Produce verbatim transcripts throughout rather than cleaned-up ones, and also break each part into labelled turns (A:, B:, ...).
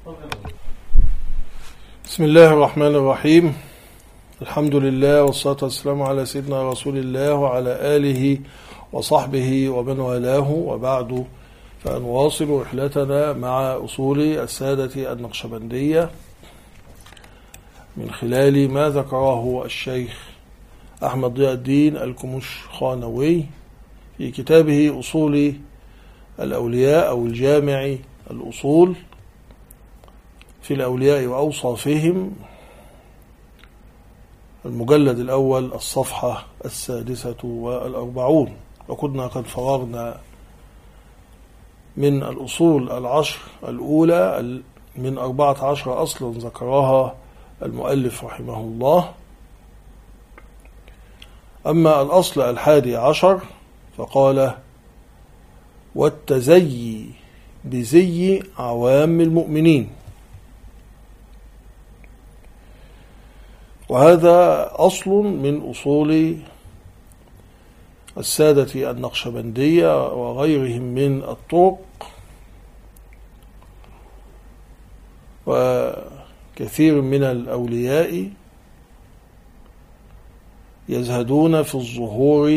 A: بسم الله الرحمن الرحيم. الحمد لله والصلاة والسلام على سيدنا رسول الله وعلى آله وصحبه ومن والاه، وبعد، فنواصل رحلتنا مع أصول السادة النقشبندية من خلال ما ذكره الشيخ أحمد ضياء الدين الكمشخانوي في كتابه أصول الأولياء أو الجامع الأصول في الأولياء وأوصافهم، المجلد الأول الصفحة السادسة والأربعون. وكنا قد فرغنا من الأصول العشر الأولى من أربعة عشر أصلا ذكرها المؤلف رحمه الله. أما الأصل الحادي عشر فقال: والتزيي بزي عوام المؤمنين. وهذا أصل من أصول السادة النقشبندية وغيرهم من الطرق، وكثير من الأولياء يزهدون في الظهور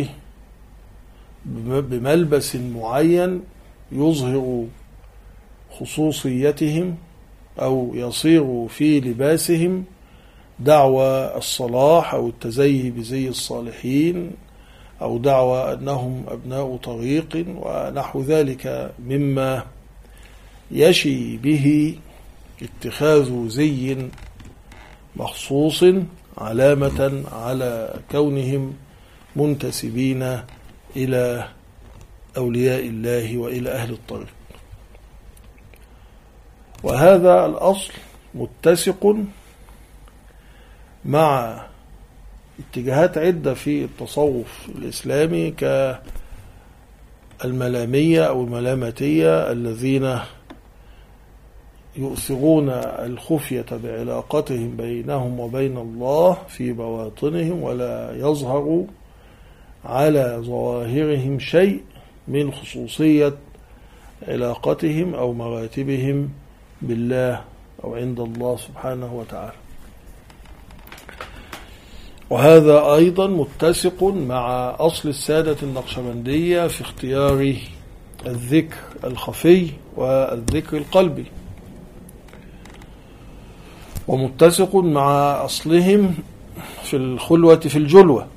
A: بملبس معين يظهر خصوصيتهم أو يصير في لباسهم دعوى الصلاح أو التزيي بزي الصالحين، أو دعوى أنهم أبناء طريق ونحو ذلك مما يشي به اتخاذ زي مخصوص علامة على كونهم منتسبين إلى أولياء الله وإلى أهل الطريق. وهذا الأصل متسق مع اتجاهات عدة في التصوف الإسلامي كالملامية أو الملامتية الذين يؤثرون الخفية بعلاقتهم بينهم وبين الله في بواطنهم، ولا يظهر على ظواهرهم شيء من خصوصية علاقتهم أو مراتبهم بالله أو عند الله سبحانه وتعالى. وهذا أيضا متسق مع أصل السادة النقشبندية في اختيار الذكر الخفي والذكر القلبي، ومتسق مع أصلهم في الخلوة في الجلوة.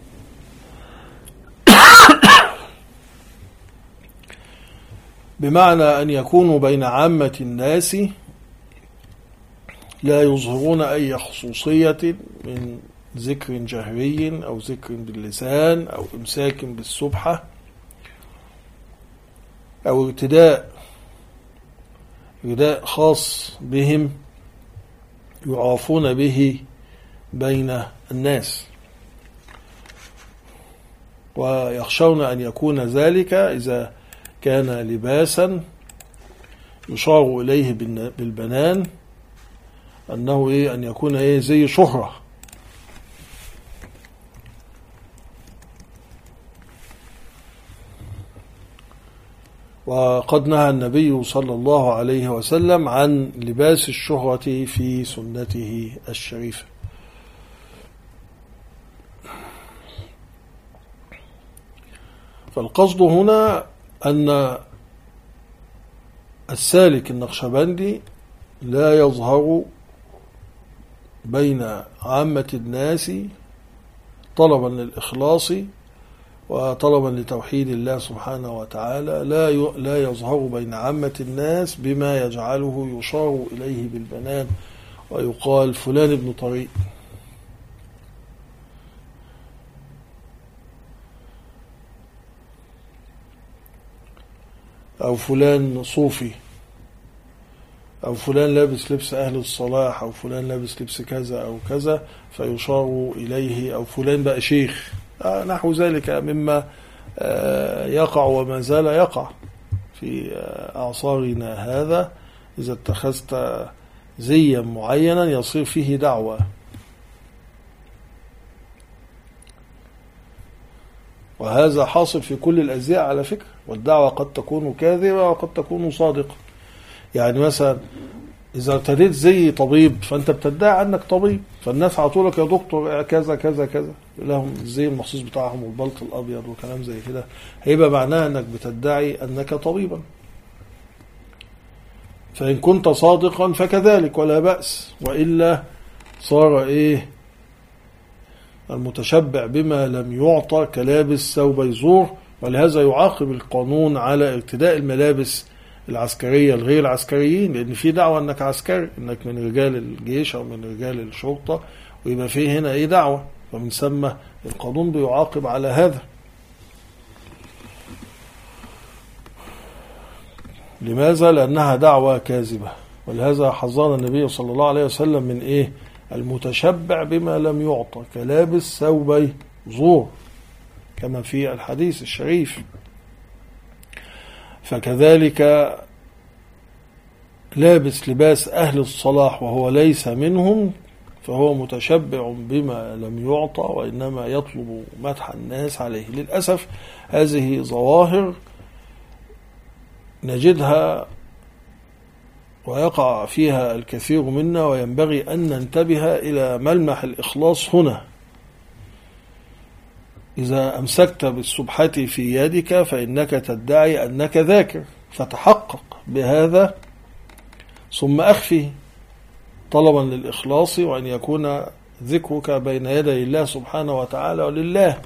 A: بمعنى أن يكونوا بين عامة الناس لا يظهرون أي خصوصية من ذكر جهري أو ذكر باللسان أو إمساك بالسبحة أو ارتداء رداء خاص بهم يعرفون به بين الناس، ويخشون أن يكون ذلك إذا كان لباسا يشار إليه بالبنان أنه إيه أن يكون إيه زي شهرة. وقد نهى النبي صلى الله عليه وسلم عن لباس الشهرة في سنته الشريفة. فالقصد هنا أن السالك النقشبندي لا يظهر بين عامة الناس طلبا للإخلاص وطلبا لتوحيد الله سبحانه وتعالى، لا لا يظهر بين عامة الناس بما يجعله يشار إليه بالبنان ويقال فلان ابن طريق، أو فلان صوفي، أو فلان لابس لبس أهل الصلاح، أو فلان لابس لبس كذا أو كذا فيشار إليه، أو فلان بقى شيخ، نحو ذلك مما يقع وما زال يقع في أعصارنا هذا. إذا اتخذت زيا معينا يصير فيه دعوة، وهذا حاصل في كل الأزياء على فكرة، والدعوة قد تكون كاذبة وقد تكون صادقة. يعني مثلا إذا ارتديت زي طبيب فأنت بتدعي أنك طبيب، فالناس عطولك يا دكتور كذا كذا كذا، لهم الزي المخصوص بتاعهم والبلط الأبيض وكلام زي كده، هيبقى معناها أنك بتدعي أنك طبيبا. فإن كنت صادقا فكذلك ولا بأس، وإلا صار إيه المتشبع بما لم يعطى كلابس ثوب زور. ولهذا يعاقب القانون على ارتداء الملابس العسكرية الغير عسكريين، لأن في دعوة أنك عسكري، أنك من رجال الجيش أو من رجال الشرطة، ويبقى فيه هنا إيه دعوة، فمن ثم القانون بيعاقب على هذا. لماذا؟ لأنها دعوة كاذبة. ولهذا حذرنا النبي صلى الله عليه وسلم من إيه؟ المتشبع بما لم يعطى كلابس ثوبي زور، كما في الحديث الشريف. فكذلك لابس لباس أهل الصلاح وهو ليس منهم، فهو متشبع بما لم يعطى، وإنما يطلب مدح الناس عليه. للأسف هذه ظواهر نجدها ويقع فيها الكثير منا، وينبغي أن ننتبه إلى ملمح الإخلاص هنا. إذا أمسكت بالسبحة في يدك فإنك تدعي أنك ذاكر، فتحقق بهذا ثم أخفي طلبا للإخلاص، وأن يكون ذكرك بين يدي الله سبحانه وتعالى ولله.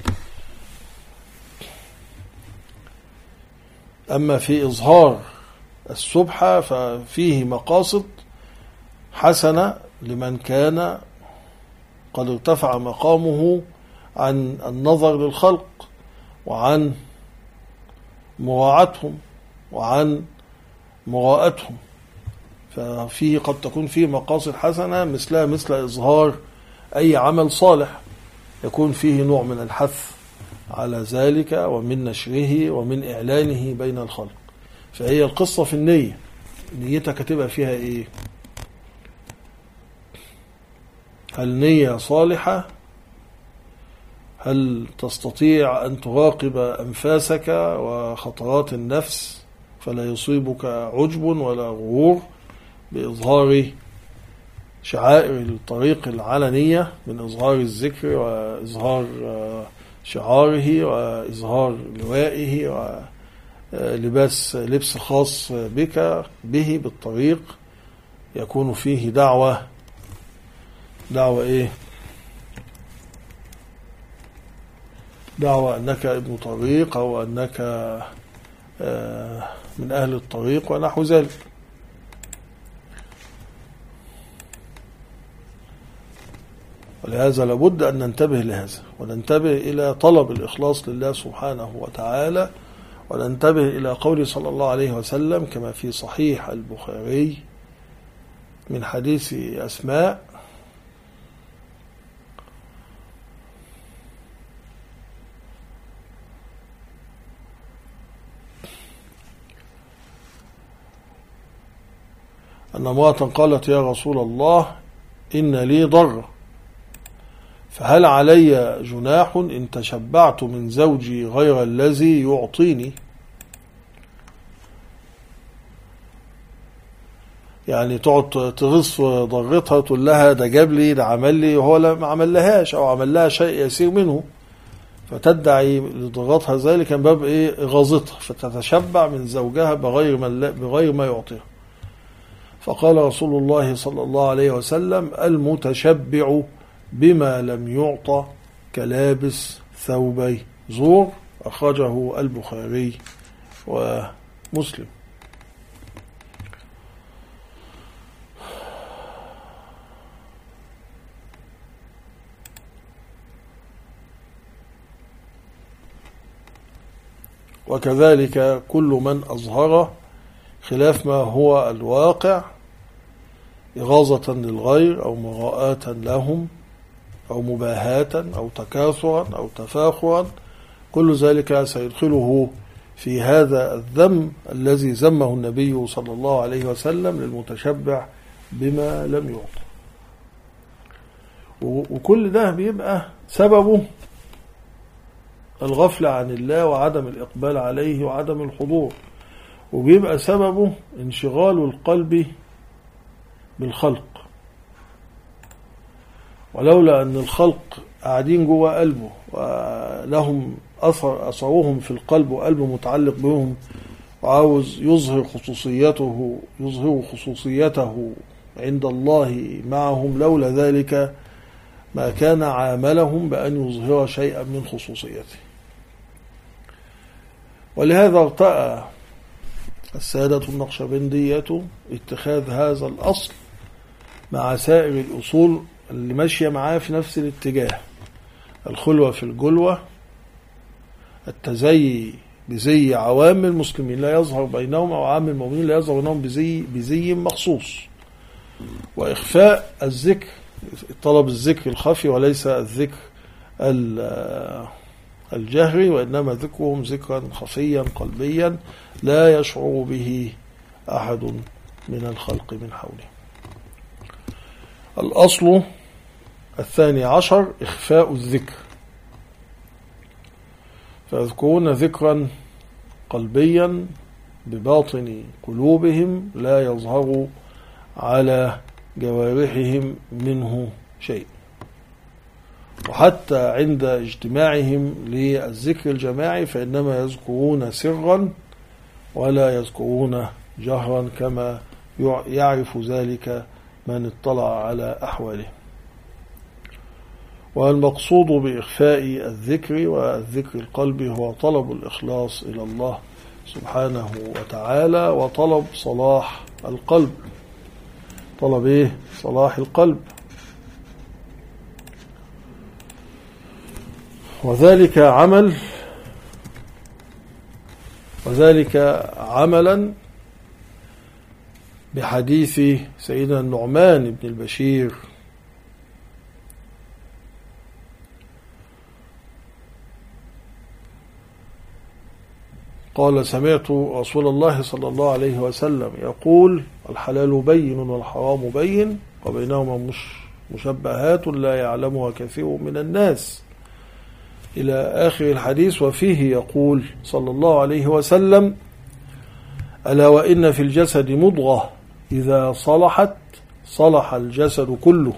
A: أما في إظهار السبحة ففيه مقاصد حسنة لمن كان قد ارتفع مقامه عن النظر للخلق وعن مراعاتهم وعن مراءتهم، ففيه قد تكون فيه مقاصد حسنة مثلها مثل إظهار أي عمل صالح، يكون فيه نوع من الحث على ذلك ومن نشره ومن إعلانه بين الخلق. فهي القصة في النية، نيتك هتبقى فيها إيه؟ هل نية صالحة؟ هل تستطيع أن تراقب أنفاسك وخطرات النفس فلا يصيبك عجب ولا غرور بإظهار شعائر الطريق العلنية من إظهار الذكر وإظهار شعاره وإظهار لوائه ولباس لبس خاص بك به بالطريق، يكون فيه دعوة دعوة إيه؟ دعوة أنك ابن طريق أو أنك من أهل الطريق ونحو ذلك. ولهذا لابد أن ننتبه لهذا، وننتبه إلى طلب الإخلاص لله سبحانه وتعالى، وننتبه إلى قول صلى الله عليه وسلم كما في صحيح البخاري من حديث أسماء: أن امرأة قالت: يا رسول الله إن لي ضرة، فهل علي جناح إن تشبعت من زوجي غير الذي يعطيني؟ يعني تقعد تغص ضرتها، تقول لها ده جاب لي ده عمل لي، وهو ما عمل لهاش أو عمل لها شيء يسير منه، فتدعي لضرتها ذلك من باب إيه؟ غاظتها، فتتشبع من زوجها بغير ما بغير ما يعطيها. فقال رسول الله صلى الله عليه وسلم: المتشبع بما لم يعطى كلابس ثوبي زور. أخرجه البخاري ومسلم. وكذلك كل من أظهر خلاف ما هو الواقع إغاظة للغير أو مراءة لهم أو مباهاة أو تكاثرا أو تفاخرا، كل ذلك سيدخله في هذا الذم الذي ذمه النبي صلى الله عليه وسلم للمتشبع بما لم يعطى. وكل ده بيبقى سببه الغفلة عن الله وعدم الإقبال عليه وعدم الحضور، وبيبقى سببه انشغال القلب بالخلق، ولولا أن الخلق قاعدين جوه قلبه ولهم أثر أثرهم في القلب وقلبه متعلق بهم وعاوز يظهر خصوصيته يظهر خصوصيته عند الله معهم، لولا ذلك ما كان عاملهم بأن يظهر شيئا من خصوصيته. ولهذا ارتأى السادة النقشبندية اتخاذ هذا الأصل مع سائر الأصول اللي ماشية معاه في نفس الاتجاه: الخلوة في الجلوة، التزيي بزي عوام المسلمين لا يظهر بينهم، أو عام المؤمنين لا يظهر بينهم بزي, بزي مخصوص، وإخفاء الذكر، طلب الذكر الخفي وليس الذكر الجهري، وإنما ذكرهم ذكرا خفيا قلبيا لا يشعر به أحد من الخلق من حوله. الأصل الثاني عشر إخفاء الذكر، فيذكرون ذكرا قلبيا بباطن قلوبهم لا يظهر على جوارحهم منه شيء، وحتى عند اجتماعهم للذكر الجماعي فإنما يذكرون سرا ولا يذكرون جهرا، كما يعرف ذلك من اطلع على أحواله. والمقصود بإخفاء الذكر والذكر القلبي هو طلب الإخلاص إلى الله سبحانه وتعالى، وطلب صلاح القلب. طلب إيه؟ صلاح القلب، وذلك عمل وذلك عملا بحديث سيدنا النعمان بن البشير قال: سمعت رسول الله صلى الله عليه وسلم يقول: الحلال بين والحرام بين وبينهما مش مشبهات لا يعلمها كثير من الناس، إلى آخر الحديث. وفيه يقول صلى الله عليه وسلم: ألا وإن في الجسد مضغة إذا صلحت صلح الجسد كله،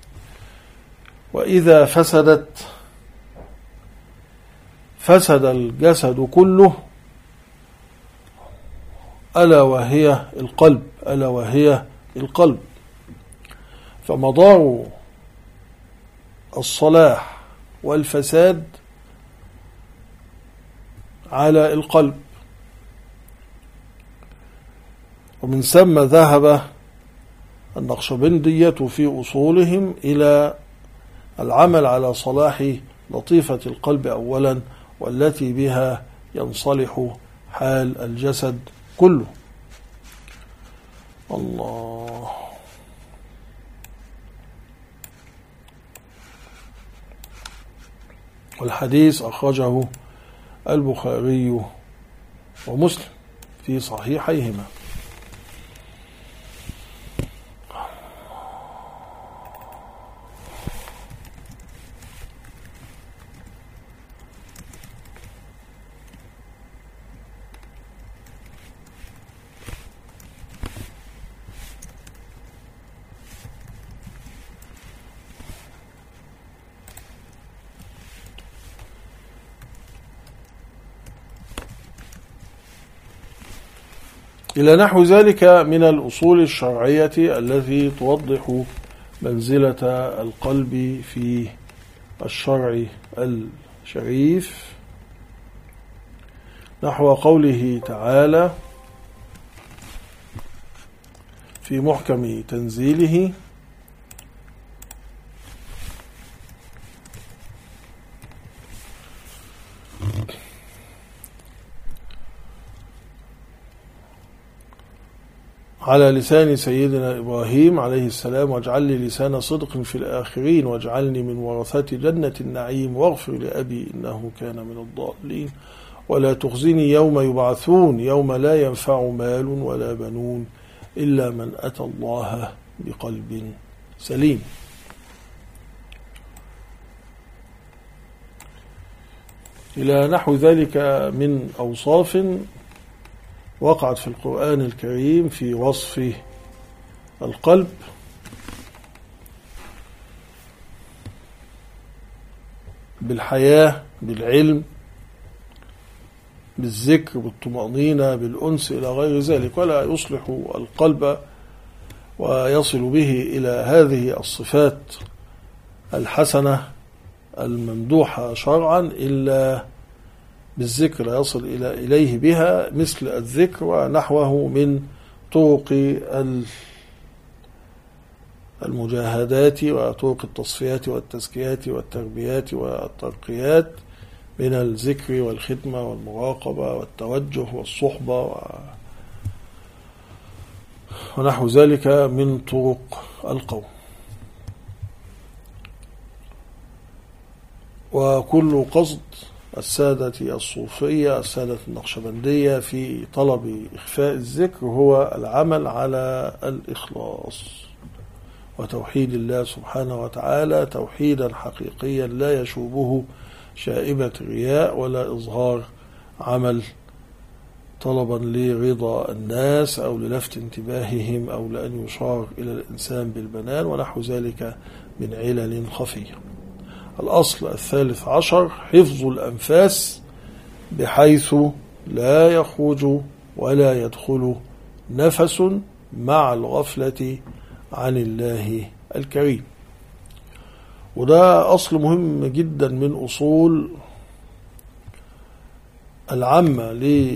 A: وإذا فسدت فسد الجسد كله، ألا وهي القلب ألا وهي القلب. فمدار الصلاح والفساد على القلب، ومن ثم ذهب النقشبندية في أصولهم إلى العمل على صلاح لطيفة القلب أولا، والتي بها ينصلح حال الجسد كله. الله. والحديث أخرجه البخاري ومسلم في صحيحيهما. إلى نحو ذلك من الأصول الشرعية التي توضح منزلة القلب في الشرع الشريف، نحو قوله تعالى في محكم تنزيله: على لسان سيدنا إبراهيم عليه السلام: واجعل لي لسان صدق في الآخرين واجعلني من ورثة جنة النعيم واغفر لأبي إنه كان من الضالين ولا تخزني يوم يبعثون يوم لا ينفع مال ولا بنون إلا من أتى الله بقلب سليم. إلى نحو ذلك من أوصاف وقعت في القرآن الكريم في وصف القلب بالحياة، بالعلم، بالذكر، بالطمأنينة، بالأنس إلى غير ذلك، ولا يصلح القلب ويصل به إلى هذه الصفات الحسنة الممدوحة شرعا إلا بالذكر، لا يصل إلى إليه بها مثل الذكر ونحوه من طرق المجاهدات وطرق التصفيات والتزكيات والتربيات والترقيات من الذكر والخدمة والمراقبة والتوجه والصحبة ونحو ذلك من طرق القوم. وكل قصد السادة الصوفية السادة النقشبندية في طلب إخفاء الذكر هو العمل على الإخلاص وتوحيد الله سبحانه وتعالى توحيدا حقيقيا لا يشوبه شائبة رياء ولا إظهار عمل طلبا لرضا الناس أو للفت انتباههم أو لأن يشار إلى الإنسان بالبنان ونحو ذلك من علل خفية. الأصل الثالث عشر حفظ الأنفاس بحيث لا يخرج ولا يدخل نفس مع الغفلة عن الله الكريم. وده أصل مهم جدا من أصول العامة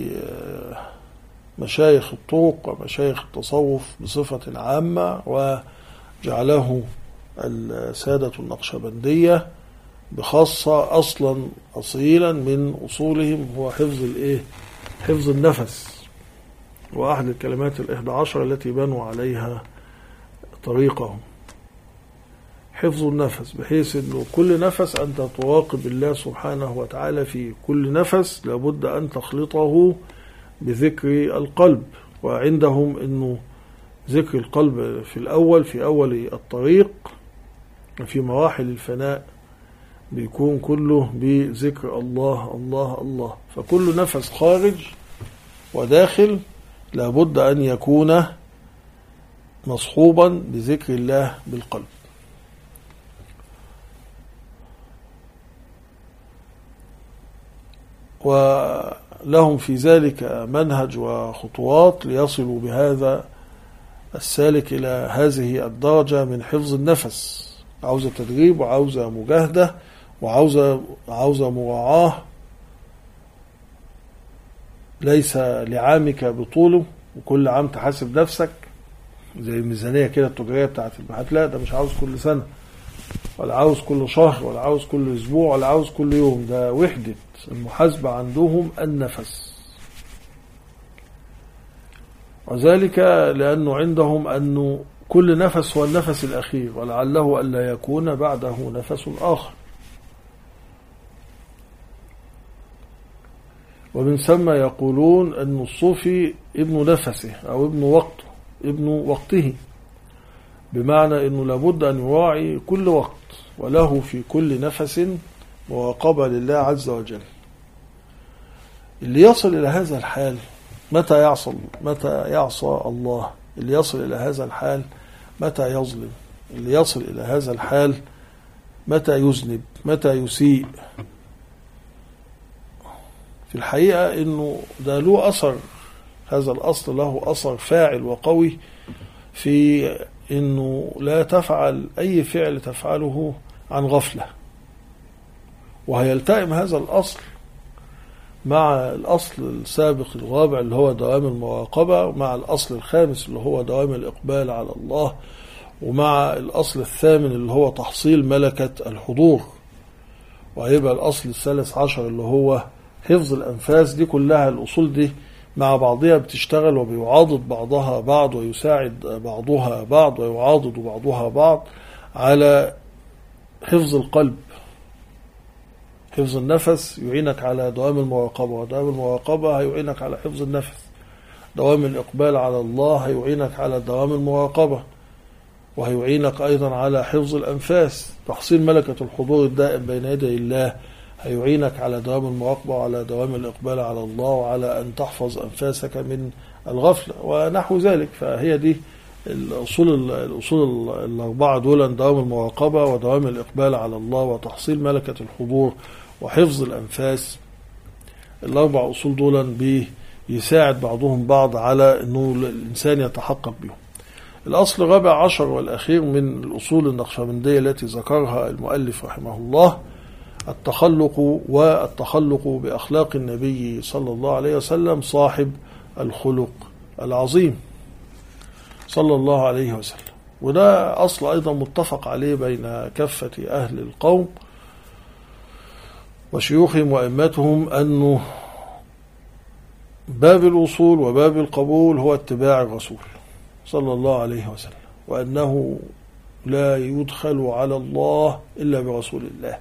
A: لمشايخ الطرق ومشايخ التصوف بصفة عامة، وجعله السادة النقشبندية بخاصة أصلا أصيلا من أصولهم هو حفظ الإيه؟ حفظ النفس، وأحد الكلمات الإحدى عشر التي بنوا عليها طريقهم حفظ النفس، بحيث أنه كل نفس أنت تراقب الله سبحانه وتعالى في كل نفس لابد أن تخلطه بذكر القلب. وعندهم أنه ذكر القلب في الأول في أول الطريق في مراحل الفناء بيكون كله بذكر الله الله الله، فكل نفس خارج وداخل لابد أن يكون مصحوبا بذكر الله بالقلب. ولهم في ذلك منهج وخطوات ليصلوا بهذا السالك إلى هذه الدرجة من حفظ النفس. عاوزة تدريب وعاوزة مجاهدة وعاوزة عاوزة مراعاة، ليس لعامك بطوله وكل عام تحاسب نفسك زي الميزانية كده التجارية بتاعت البحث، لا ده مش عاوز كل سنة ولا عاوز كل شهر ولا عاوز كل أسبوع ولا عاوز كل يوم، ده وحدة المحاسبة عندهم النفس. وذلك لأنه عندهم أنه كل نفس هو النفس الأخير ولعله ألا يكون بعده نفس آخر. ومن ثم يقولون أن الصوفي ابن نفسه أو ابن وقته ابن وقته، بمعنى أنه لابد أن يراعي كل وقت وله في كل نفس مراقبة لله عز وجل. اللي يصل إلى هذا الحال متى يعصى متى يعصى الله؟ اللي يصل إلى هذا الحال متى يظلم؟ اللي يصل إلى هذا الحال متى يذنب؟ متى يسيء؟ في الحقيقة إنه ده له أثر، هذا الأصل له أثر فاعل وقوي في إنه لا تفعل أي فعل تفعله عن غفلة. وهيلتئم هذا الأصل مع الأصل السابق الرابع اللي هو دوام المراقبة، ومع الأصل الخامس اللي هو دوام الإقبال على الله، ومع الأصل الثامن اللي هو تحصيل ملكة الحضور، وهيبقى الأصل الثالث عشر اللي هو حفظ الأنفاس. دي كلها الأصول دي مع بعضها بتشتغل وبيعاضد بعضها بعض ويساعد بعضها بعض ويعاضد بعضها بعض على حفظ القلب. حفظ النفس يعينك على دوام المراقبة، ودوام المراقبة هيعينك على حفظ النفس. دوام الإقبال على الله هيعينك على دوام المراقبة، وهيعينك أيضا على حفظ الأنفاس. تحصيل ملكة الحضور الدائم بين يدي الله هيعينك على دوام المراقبة وعلى دوام الإقبال على الله وعلى أن تحفظ أنفاسك من الغفلة ونحو ذلك. فهي دي الأصول الأصول الأربعة دول دوام المراقبة ودوام الإقبال على الله وتحصيل ملكة الحضور وحفظ الأنفاس. الأربع أصول دول بيساعد بعضهم بعض على أنه الإنسان يتحقق بهم. الأصل الرابع عشر والأخير من الأصول النقشبندية التي ذكرها المؤلف رحمه الله التخلق والتخلق بأخلاق النبي صلى الله عليه وسلم صاحب الخلق العظيم صلى الله عليه وسلم. وده أصل أيضا متفق عليه بين كافة أهل القوم وشيوخهم وأئمتهم أنه باب الوصول وباب القبول هو اتباع الرسول صلى الله عليه وسلم، وأنه لا يدخل على الله إلا برسول الله،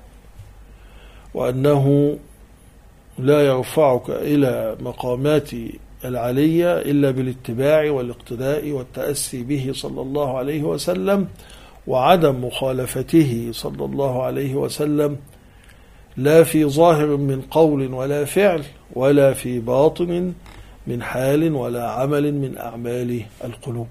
A: وأنه لا يرفعك إلى مقامات العلية إلا بالاتباع والاقتداء والتأسي به صلى الله عليه وسلم، وعدم مخالفته صلى الله عليه وسلم لا في ظاهر من قول ولا فعل ولا في باطن من حال ولا عمل من أعمال القلوب.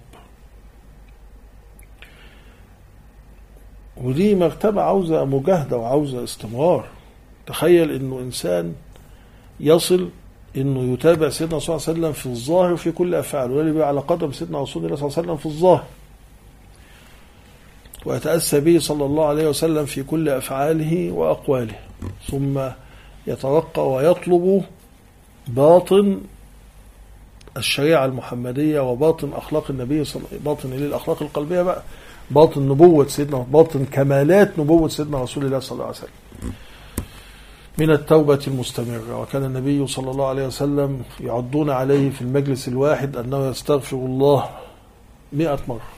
A: ودي مرتبة عاوزة مجاهدة وعاوزة استمرار. تخيل إنه إنسان يصل إنه يتابع سيدنا صلى الله عليه وسلم في الظاهر في كل أفعاله، واللي بيبقى على قدم سيدنا رسول الله صلى الله عليه وسلم في الظاهر، ويتأسى به صلى الله عليه وسلم في كل أفعاله وأقواله، ثم يترقى ويطلب باطن الشريعة المحمدية وباطن أخلاق النبي صلى الله عليه وسلم، باطن للأخلاق القلبية بقى، باطن نبوة سيدنا، باطن كمالات نبوة سيدنا رسول الله صلى الله عليه وسلم من التوبة المستمرة. وكان النبي صلى الله عليه وسلم يعدون عليه في المجلس الواحد أنه يستغفر الله مئة مرة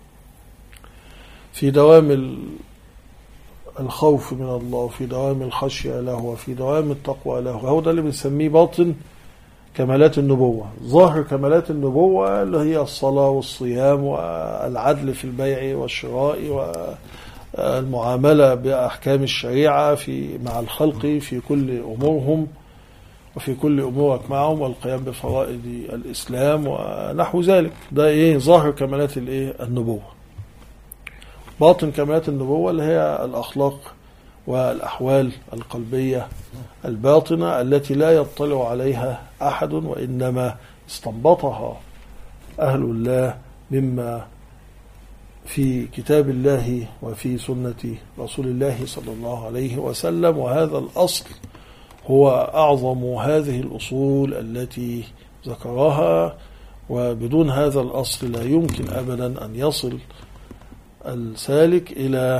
A: في دوام الخوف من الله وفي دوام الخشية له وفي دوام التقوى له. هو ده اللي بنسميه باطن كمالات النبوة. ظاهر كمالات النبوة اللي هي الصلاة والصيام والعدل في البيع والشراء والمعاملة بأحكام الشريعة في مع الخلق في كل أمورهم وفي كل أمورك معهم، والقيام بفرائض الإسلام ونحو ذلك. ده إيه ظاهر كمالات الإيه النبوة. باطن كمالات النبوة اللي هي الأخلاق والأحوال القلبية الباطنة التي لا يطلع عليها أحد، وإنما استنبطها أهل الله مما في كتاب الله وفي سنة رسول الله صلى الله عليه وسلم. وهذا الأصل هو أعظم هذه الأصول التي ذكرها، وبدون هذا الأصل لا يمكن أبدا أن يصل السالك إلى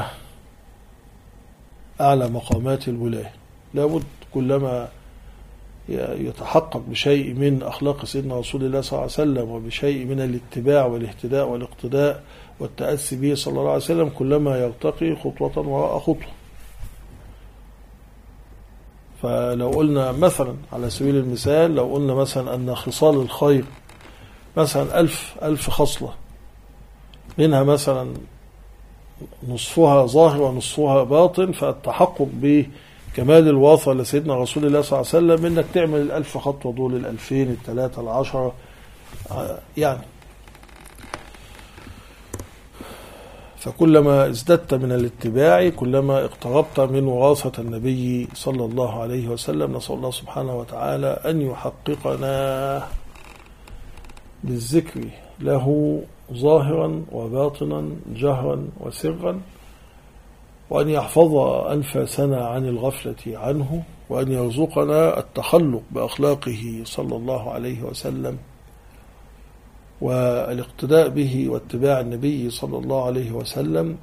A: أعلى مقامات الولاية. لابد كلما يتحقق بشيء من أخلاق سيدنا رسول الله صلى الله عليه وسلم وبشيء من الاتباع والاهتداء والاقتداء والتأسي به صلى الله عليه وسلم، كلما يرتقي خطوة وراء خطوة. فلو قلنا مثلا على سبيل المثال، لو قلنا مثلا أن خصال الخير مثلا ألف ألف خصلة، منها مثلا نصفها ظاهر ونصفها باطن، فالتحقق بكمال الواثة لسيدنا رسول الله صلى الله عليه وسلم انك تعمل الألف خطوة دول، الألفين، الثلاثة، العشرة، يعني فكلما ازددت من الاتباع كلما اقتربت من وراثة النبي صلى الله عليه وسلم. نسأل الله سبحانه وتعالى أن يحققنا بالذكر له ظاهرا وباطنا جهرا وسرا، وأن يحفظ أنفاسنا عن الغفلة عنه، وأن يرزقنا التخلق بأخلاقه صلى الله عليه وسلم والاقتداء به واتباع النبي صلى الله عليه وسلم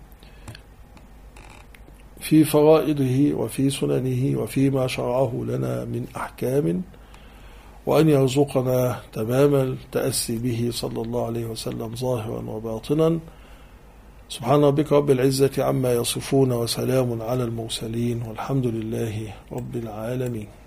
A: في فرائضه وفي سننه وفيما شرعه لنا من أحكام، وأن يرزقنا تمام التأسي به صلى الله عليه وسلم ظاهرا وباطنا. سبحان ربك رب العزة عما يصفون، وسلام على المرسلين، والحمد لله رب العالمين.